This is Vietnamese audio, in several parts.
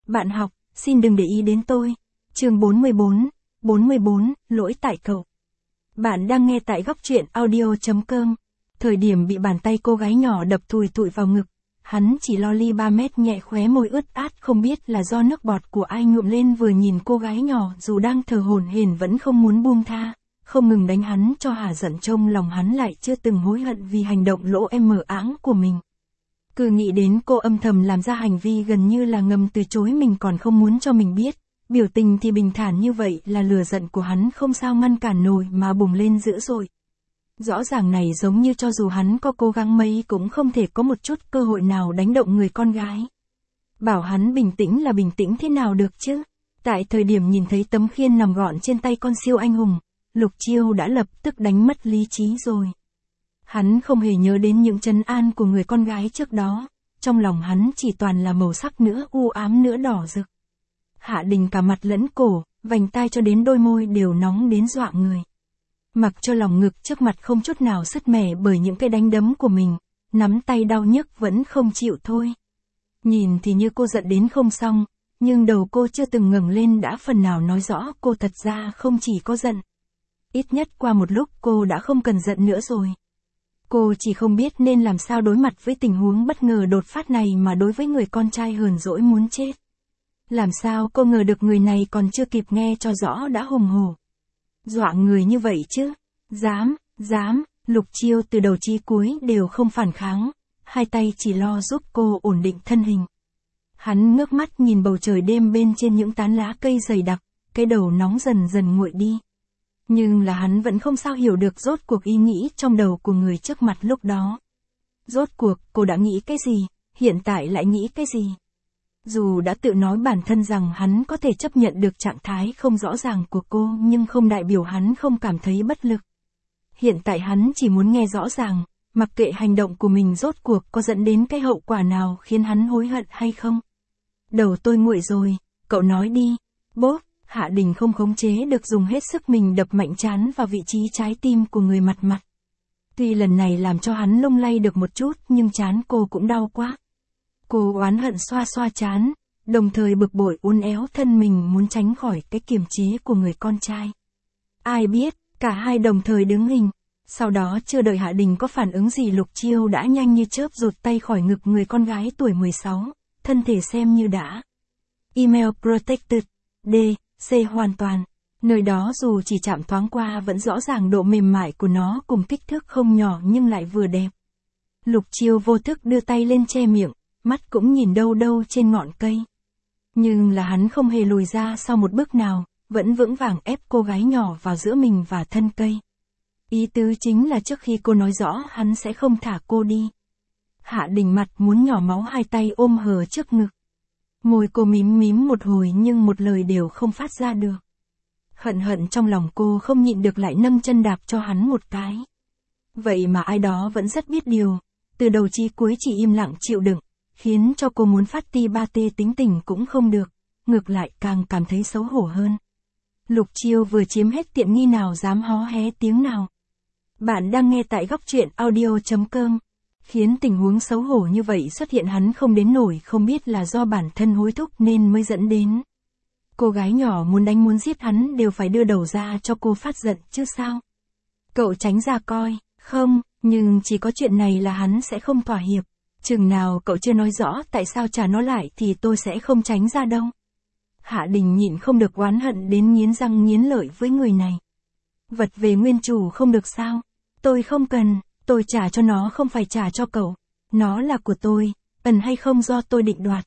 Bạn học, xin đừng để ý đến tôi. Chương 44, lỗi tại cậu. Bạn đang nghe tại góc truyện audio.com. Thời điểm bị bàn tay cô gái nhỏ đập thùi thụi vào ngực, hắn chỉ lo li 3 mét nhẹ khóe môi ướt át không biết là do nước bọt của ai nhuộm lên vừa nhìn cô gái nhỏ dù đang thở hổn hển vẫn không muốn buông tha, không ngừng đánh hắn cho hả giận trong lòng hắn lại chưa từng hối hận vì hành động lỗ mờ áng của mình. Cứ nghĩ đến cô âm thầm làm ra hành vi gần như là ngầm từ chối mình còn không muốn cho mình biết, biểu tình thì bình thản như vậy là lửa giận của hắn không sao ngăn cản nổi mà bùng lên dữ dội. Rõ ràng này giống như cho dù hắn có cố gắng mấy cũng không thể có một chút cơ hội nào đánh động người con gái. Bảo hắn bình tĩnh là bình tĩnh thế nào được chứ? Tại thời điểm nhìn thấy tấm khiên nằm gọn trên tay con siêu anh hùng, Lục Chiêu đã lập tức đánh mất lý trí rồi. Hắn không hề nhớ đến những trấn an của người con gái trước đó, trong lòng hắn chỉ toàn là màu sắc nữa u ám nữa đỏ rực. Hạ Đình cả mặt lẫn cổ, vành tai cho đến đôi môi đều nóng đến dọa người. Mặc cho lòng ngực trước mặt không chút nào sứt mẻ bởi những cái đánh đấm của mình, nắm tay đau nhức vẫn không chịu thôi. Nhìn thì như cô giận đến không xong, nhưng đầu cô chưa từng ngẩng lên đã phần nào nói rõ cô thật ra không chỉ có giận. Ít nhất qua một lúc cô đã không cần giận nữa rồi. Cô chỉ không biết nên làm sao đối mặt với tình huống bất ngờ đột phát này mà đối với người con trai hờn dỗi muốn chết. Làm sao cô ngờ được người này còn chưa kịp nghe cho rõ đã hùng hổ. Dọa người như vậy chứ? Dám, Lục Chiêu từ đầu chí cuối đều không phản kháng, hai tay chỉ lo giúp cô ổn định thân hình. Hắn ngước mắt nhìn bầu trời đêm bên trên những tán lá cây dày đặc, cái đầu nóng dần dần nguội đi. Nhưng là hắn vẫn không sao hiểu được rốt cuộc ý nghĩ trong đầu của người trước mặt lúc đó. Rốt cuộc cô đã nghĩ cái gì, hiện tại lại nghĩ cái gì? Dù đã tự nói bản thân rằng hắn có thể chấp nhận được trạng thái không rõ ràng của cô nhưng không đại biểu hắn không cảm thấy bất lực. Hiện tại hắn chỉ muốn nghe rõ ràng, mặc kệ hành động của mình rốt cuộc có dẫn đến cái hậu quả nào khiến hắn hối hận hay không. Đầu tôi nguội rồi, cậu nói đi. Bốp, Hạ Đình không khống chế được dùng hết sức mình đập mạnh trán vào vị trí trái tim của người mặt mặt. Tuy lần này làm cho hắn lung lay được một chút nhưng trán cô cũng đau quá. Cô oán hận xoa xoa trán, đồng thời bực bội uốn éo thân mình muốn tránh khỏi cái kiềm chế của người con trai. Ai biết, cả hai đồng thời đứng hình. Sau đó chưa đợi Hạ Đình có phản ứng gì Lục Chiêu đã nhanh như chớp rụt tay khỏi ngực người con gái tuổi 16, thân thể xem như đã. Email protected, D.C. hoàn toàn. Nơi đó dù chỉ chạm thoáng qua vẫn rõ ràng độ mềm mại của nó cùng kích thước không nhỏ nhưng lại vừa đẹp. Lục Chiêu vô thức đưa tay lên che miệng, mắt cũng nhìn đâu đâu trên ngọn cây. Nhưng là hắn không hề lùi ra sau một bước nào, vẫn vững vàng ép cô gái nhỏ vào giữa mình và thân cây. Ý tứ chính là trước khi cô nói rõ hắn sẽ không thả cô đi. Hạ Đình mặt muốn nhỏ máu hai tay ôm hờ trước ngực. Môi cô mím một hồi nhưng một lời đều không phát ra được. Hận trong lòng cô không nhịn được lại nâng chân đạp cho hắn một cái. Vậy mà ai đó vẫn rất biết điều, từ đầu chí cuối chỉ im lặng chịu đựng, khiến cho cô muốn phát ti ba tê tính tình cũng không được, ngược lại càng cảm thấy xấu hổ hơn. Lục Chiêu vừa chiếm hết tiện nghi nào dám hó hé tiếng nào. Bạn đang nghe tại góc truyện audio.com. Khiến tình huống xấu hổ như vậy xuất hiện hắn không đến nổi không biết là do bản thân hối thúc nên mới dẫn đến. Cô gái nhỏ muốn đánh muốn giết hắn đều phải đưa đầu ra cho cô phát giận chứ sao. Cậu tránh ra coi, không, nhưng chỉ có chuyện này là hắn sẽ không thỏa hiệp. Chừng nào cậu chưa nói rõ tại sao trả nó lại thì tôi sẽ không tránh ra đâu. Hạ Đình nhịn không được oán hận đến nghiến răng nghiến lợi với người này. Vật về nguyên chủ không được sao? Tôi không cần, tôi trả cho nó không phải trả cho cậu. Nó là của tôi, cần hay không do tôi định đoạt.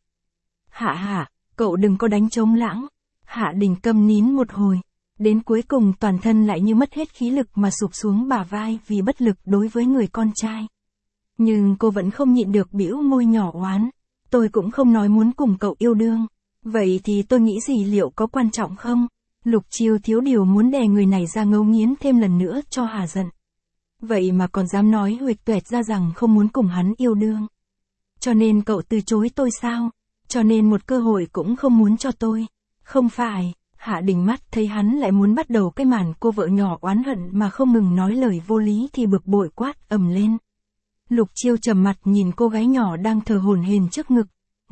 Hạ, cậu đừng có đánh trống lãng. Hạ Đình câm nín một hồi. Đến cuối cùng toàn thân lại như mất hết khí lực mà sụp xuống bả vai vì bất lực đối với người con trai. Nhưng cô vẫn không nhịn được bĩu môi nhỏ oán. Tôi cũng không nói muốn cùng cậu yêu đương. Vậy thì tôi nghĩ gì liệu có quan trọng không? Lục Chiêu thiếu điều muốn đè người này ra ngấu nghiến thêm lần nữa cho hà giận. Vậy mà còn dám nói huỵch toẹt ra rằng không muốn cùng hắn yêu đương. Cho nên cậu từ chối tôi sao? Cho nên một cơ hội cũng không muốn cho tôi. Không phải, Hạ Đình mắt thấy hắn lại muốn bắt đầu cái màn cô vợ nhỏ oán hận mà không ngừng nói lời vô lý thì bực bội quát ầm lên. Lục Chiêu trầm mặt nhìn cô gái nhỏ đang thở hổn hển trước ngực,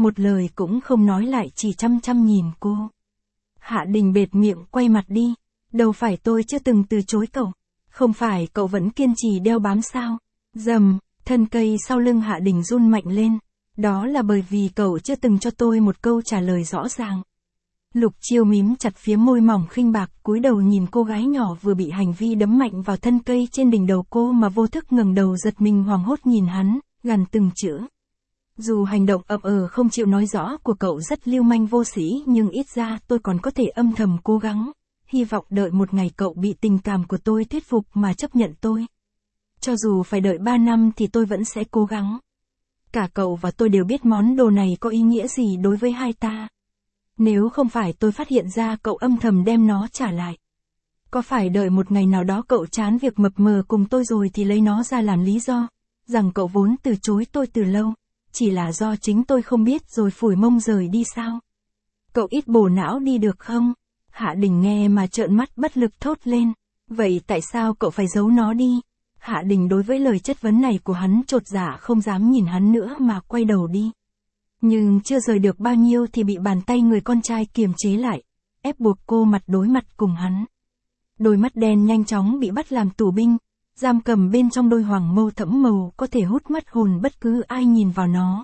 một lời cũng không nói lại chỉ chăm chăm nhìn cô. Hạ Đình bệt miệng quay mặt đi. Đâu phải tôi chưa từng từ chối cậu. Không phải cậu vẫn kiên trì đeo bám sao? Rầm, thân cây sau lưng Hạ Đình run mạnh lên. Đó là bởi vì cậu chưa từng cho tôi một câu trả lời rõ ràng. Lục Chiêu mím chặt phía môi mỏng khinh bạc, cúi đầu nhìn cô gái nhỏ vừa bị hành vi đấm mạnh vào thân cây trên đỉnh đầu cô mà vô thức ngẩng đầu giật mình hoảng hốt nhìn hắn, gằn từng chữ. Dù hành động ậm không chịu nói rõ của cậu rất lưu manh vô sĩ, nhưng ít ra tôi còn có thể âm thầm cố gắng, hy vọng đợi một ngày cậu bị tình cảm của tôi thuyết phục mà chấp nhận tôi. Cho dù phải đợi 3 năm thì tôi vẫn sẽ cố gắng. Cả cậu và tôi đều biết món đồ này có ý nghĩa gì đối với hai ta. Nếu không phải tôi phát hiện ra cậu âm thầm đem nó trả lại. Có phải đợi một ngày nào đó cậu chán việc mập mờ cùng tôi rồi thì lấy nó ra làm lý do, rằng cậu vốn từ chối tôi từ lâu, chỉ là do chính tôi không biết rồi phủi mông rời đi sao? Cậu ít bổ não đi được không? Hạ Đình nghe mà trợn mắt bất lực thốt lên. Vậy tại sao cậu phải giấu nó đi? Hạ Đình đối với lời chất vấn này của hắn chột dạ không dám nhìn hắn nữa mà quay đầu đi. Nhưng chưa rời được bao nhiêu thì bị bàn tay người con trai kiềm chế lại, ép buộc cô mặt đối mặt cùng hắn. Đôi mắt đen nhanh chóng bị bắt làm tù binh, giam cầm bên trong đôi hoàng mâu thẫm màu có thể hút mất hồn bất cứ ai nhìn vào nó.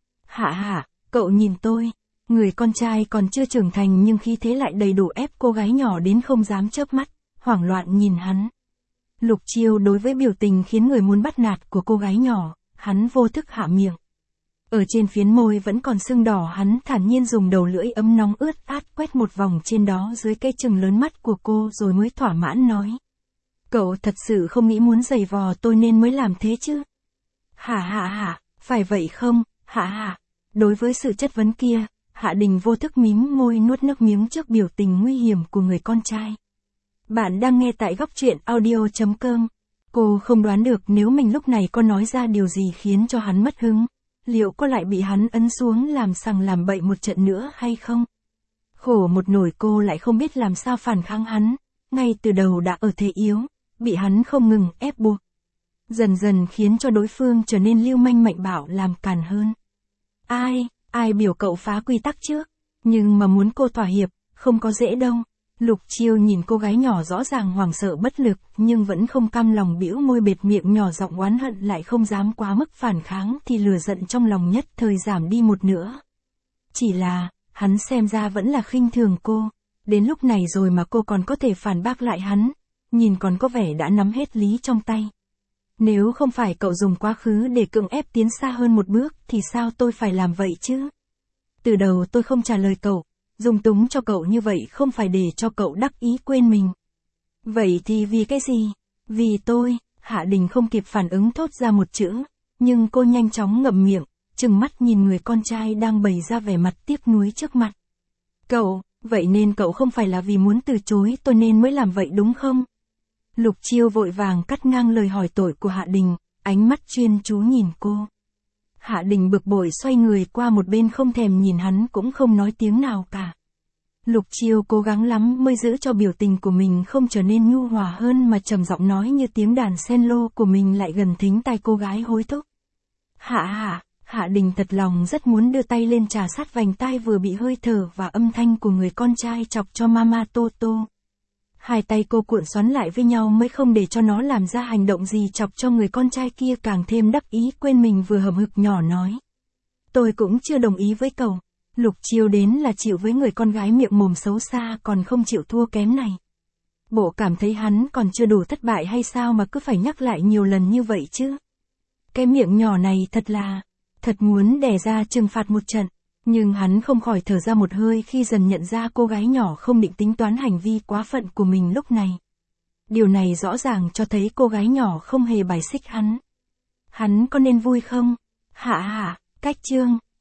Hạ, cậu nhìn tôi. Người con trai còn chưa trưởng thành nhưng khí thế lại đầy đủ ép cô gái nhỏ đến không dám chớp mắt, hoảng loạn nhìn hắn. Lục Chiêu đối với biểu tình khiến người muốn bắt nạt của cô gái nhỏ, hắn vô thức hạ miệng. Ở trên phiến môi vẫn còn sưng đỏ, hắn thản nhiên dùng đầu lưỡi ấm nóng ướt át quét một vòng trên đó dưới cái chừng lớn mắt của cô rồi mới thỏa mãn nói. Cậu thật sự không nghĩ muốn giày vò tôi nên mới làm thế chứ? Hạ, phải vậy không? Hạ. Đối với sự chất vấn kia, Hạ Đình vô thức mím môi nuốt nước miếng trước biểu tình nguy hiểm của người con trai. Bạn đang nghe tại góc truyện audio.com. Cô không đoán được nếu mình lúc này có nói ra điều gì khiến cho hắn mất hứng, liệu có lại bị hắn ấn xuống làm sằng làm bậy một trận nữa hay không? Khổ một nỗi cô lại không biết làm sao phản kháng hắn, ngay từ đầu đã ở thế yếu, bị hắn không ngừng ép buộc. Dần dần khiến cho đối phương trở nên lưu manh mạnh bạo làm càn hơn. Ai biểu cậu phá quy tắc trước, nhưng mà muốn cô thỏa hiệp, không có dễ đâu. Lục Chiêu nhìn cô gái nhỏ rõ ràng hoảng sợ bất lực nhưng vẫn không cam lòng bĩu môi bệt miệng nhỏ giọng oán hận lại không dám quá mức phản kháng thì lửa giận trong lòng nhất thời giảm đi một nửa. Chỉ là, hắn xem ra vẫn là khinh thường cô, đến lúc này rồi mà cô còn có thể phản bác lại hắn, nhìn còn có vẻ đã nắm hết lý trong tay. Nếu không phải cậu dùng quá khứ để cưỡng ép tiến xa hơn một bước thì sao tôi phải làm vậy chứ? Từ đầu tôi không trả lời cậu, dung túng cho cậu như vậy không phải để cho cậu đắc ý quên mình. Vậy thì vì cái gì? Vì tôi. Hạ Đình không kịp phản ứng thốt ra một chữ, nhưng cô nhanh chóng ngậm miệng, trừng mắt nhìn người con trai đang bày ra vẻ mặt tiếc nuối trước mặt. Cậu, vậy nên cậu không phải là vì muốn từ chối tôi nên mới làm vậy đúng không? Lục Chiêu vội vàng cắt ngang lời hỏi tội của Hạ Đình, ánh mắt chuyên chú nhìn cô. Hạ Đình bực bội xoay người qua một bên không thèm nhìn hắn cũng không nói tiếng nào cả. Lục Chiêu cố gắng lắm mới giữ cho biểu tình của mình không trở nên nhu hòa hơn mà trầm giọng nói như tiếng đàn cello của mình lại gần thính tai cô gái hối thúc. Hạ Đình thật lòng rất muốn đưa tay lên trà sát vành tai vừa bị hơi thở và âm thanh của người con trai chọc cho Mama Toto. Hai tay cô cuộn xoắn lại với nhau mới không để cho nó làm ra hành động gì chọc cho người con trai kia càng thêm đắc ý quên mình vừa hậm hực nhỏ nói. Tôi cũng chưa đồng ý với cậu. Lục Chiêu đến là chịu với người con gái miệng mồm xấu xa còn không chịu thua kém này. Bộ cảm thấy hắn còn chưa đủ thất bại hay sao mà cứ phải nhắc lại nhiều lần như vậy chứ? Cái miệng nhỏ này thật muốn đè ra trừng phạt một trận. Nhưng hắn không khỏi thở ra một hơi khi dần nhận ra cô gái nhỏ không định tính toán hành vi quá phận của mình lúc này. Điều này rõ ràng cho thấy cô gái nhỏ không hề bài xích hắn. Hắn có nên vui không? Cách chương.